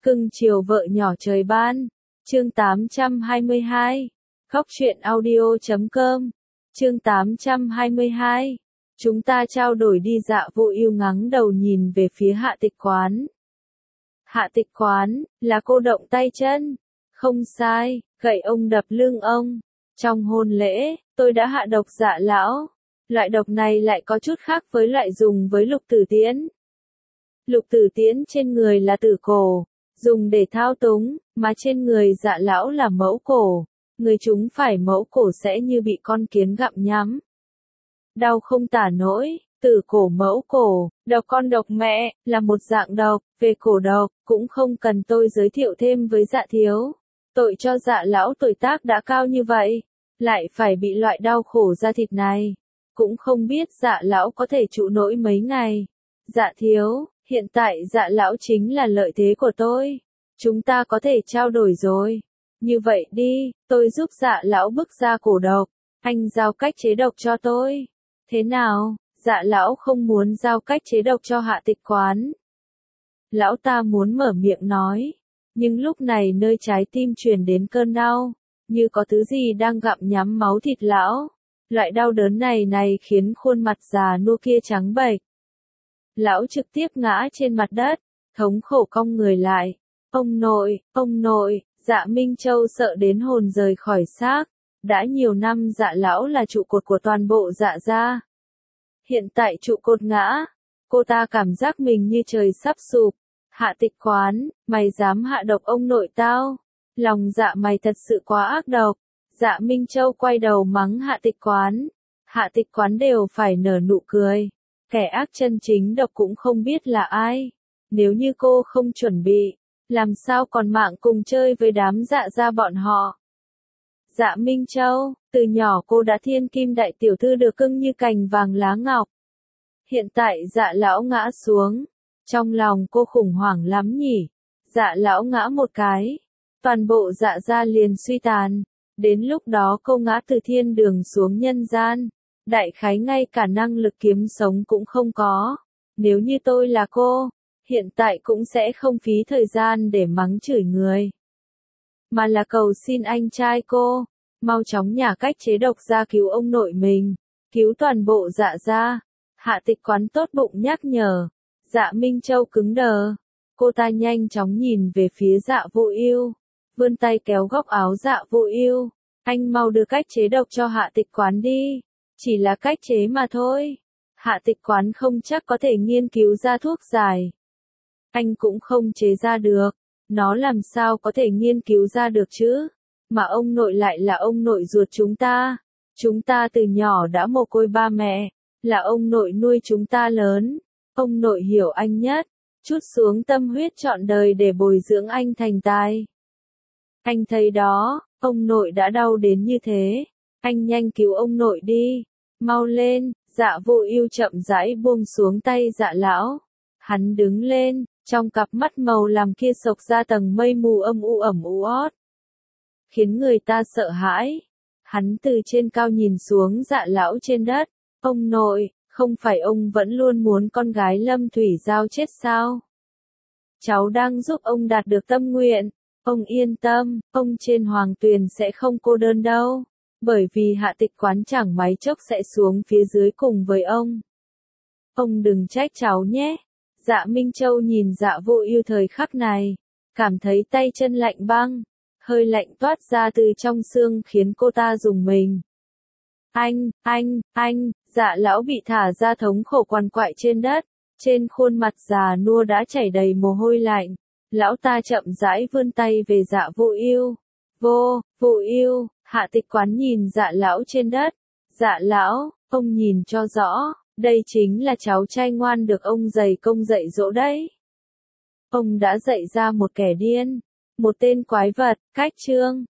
Cưng chiều vợ nhỏ trời ban. Chương 822. Góc truyện audio.com. Chương 822. Chúng ta trao đổi đi. Dạ Vô Ưu ngắng đầu nhìn về phía Hạ Tịch Quán. Hạ Tịch Quán, là cô động tay chân. Không sai, gậy ông đập lưng ông. Trong hôn lễ, tôi đã hạ độc Dạ lão. Loại độc này lại có chút khác với loại dùng với Lục Tử Tiễn. Lục Tử Tiễn trên người là tử cổ, dùng để thao túng, mà trên người Dạ lão là mẫu cổ. Người chúng phải mẫu cổ sẽ như bị con kiến gặm nhắm. Đau không tả nổi, tử cổ mẫu cổ, độc con độc mẹ, là một dạng độc, về cổ độc, cũng không cần tôi giới thiệu thêm với Dạ thiếu. Tội cho Dạ lão tuổi tác đã cao như vậy, lại phải bị loại đau khổ da thịt này. Cũng không biết Dạ lão có thể trụ nổi mấy ngày. Dạ thiếu, hiện tại Dạ lão chính là lợi thế của tôi. Chúng ta có thể trao đổi rồi. Như vậy đi, tôi giúp Dạ lão bức ra cổ độc. Anh giao cách chế độc cho tôi. Thế nào? Dạ lão không muốn giao cách chế độc cho Hạ Tịch Quán. Lão ta muốn mở miệng nói. Nhưng lúc này nơi trái tim truyền đến cơn đau. Như có thứ gì đang gặm nhắm máu thịt lão. Loại đau đớn này khiến khuôn mặt già nua kia trắng bệch. Lão trực tiếp ngã trên mặt đất, thống khổ cong người lại. Ông nội, Dạ Minh Châu sợ đến hồn rời khỏi xác. Đã nhiều năm Dạ lão là trụ cột của toàn bộ Dạ gia. Hiện tại trụ cột ngã, cô ta cảm giác mình như trời sắp sụp. Hạ Tịch Quán, mày dám hạ độc ông nội tao? Lòng Dạ mày thật sự quá ác độc. Dạ Minh Châu quay đầu mắng Hạ Tịch Quán. Hạ Tịch Quán đều phải nở nụ cười. Kẻ ác chân chính độc cũng không biết là ai. Nếu như cô không chuẩn bị, làm sao còn mạng cùng chơi với đám Dạ gia bọn họ. Dạ Minh Châu, từ nhỏ cô đã thiên kim đại tiểu thư được cưng như cành vàng lá ngọc. Hiện tại Dạ lão ngã xuống. Trong lòng cô khủng hoảng lắm nhỉ. Dạ lão ngã một cái. Toàn bộ Dạ gia liền suy tàn. Đến lúc đó cô ngã từ thiên đường xuống nhân gian. Đại khái ngay cả năng lực kiếm sống cũng không có. Nếu như tôi là cô, hiện tại cũng sẽ không phí thời gian để mắng chửi người. Mà là cầu xin anh trai cô, mau chóng nhả cách chế độc ra cứu ông nội mình, cứu toàn bộ Dạ gia. Hạ Tịch Quán tốt bụng nhắc nhở. Dạ Minh Châu cứng đờ. Cô ta nhanh chóng nhìn về phía Dạ Vô Ưu, vươn tay kéo góc áo Dạ Vô Ưu. Anh mau đưa cách chế độc cho Hạ Tịch Quán đi. Chỉ là cách chế mà thôi. Hạ Tịch Quán không chắc có thể nghiên cứu ra thuốc giải. Anh cũng không chế ra được. Nó làm sao có thể nghiên cứu ra được chứ? Mà ông nội lại là ông nội ruột chúng ta. Chúng ta từ nhỏ đã mồ côi ba mẹ. Là ông nội nuôi chúng ta lớn. Ông nội hiểu anh nhất. Trút xuống tâm huyết trọn đời để bồi dưỡng anh thành tài. Anh thấy đó, ông nội đã đau đến như thế. Anh nhanh cứu ông nội đi. Mau lên. Dạ Vô Ưu chậm rãi buông xuống tay Dạ lão. Hắn đứng lên, trong cặp mắt màu làm kia xộc ra tầng mây mù âm u ẩm ót, khiến người ta sợ hãi. Hắn từ trên cao nhìn xuống Dạ lão trên đất. Ông nội, không phải ông vẫn luôn muốn con gái Lâm Thủy Giao chết sao? Cháu đang giúp ông đạt được tâm nguyện. Ông yên tâm, ông trên hoàng tuyền sẽ không cô đơn đâu. Bởi vì Hạ Tịch Quán chẳng mấy chốc sẽ xuống phía dưới cùng với ông. Ông đừng trách cháu nhé. Dạ Minh Châu nhìn Dạ Vô Ưu thời khắc này, cảm thấy tay chân lạnh băng, hơi lạnh toát ra từ trong xương khiến cô ta rùng mình. Anh, Dạ lão bị thả ra thống khổ quằn quại trên đất, trên khuôn mặt già nua đã chảy đầy mồ hôi lạnh. Lão ta chậm rãi vươn tay về Dạ Vô Ưu. Vô Ưu, Hạ Tịch Quán nhìn Dạ lão trên đất. Dạ lão, ông nhìn cho rõ, đây chính là cháu trai ngoan được ông dày công dạy dỗ đấy. Ông đã dạy ra một kẻ điên, một tên quái vật. Cách chương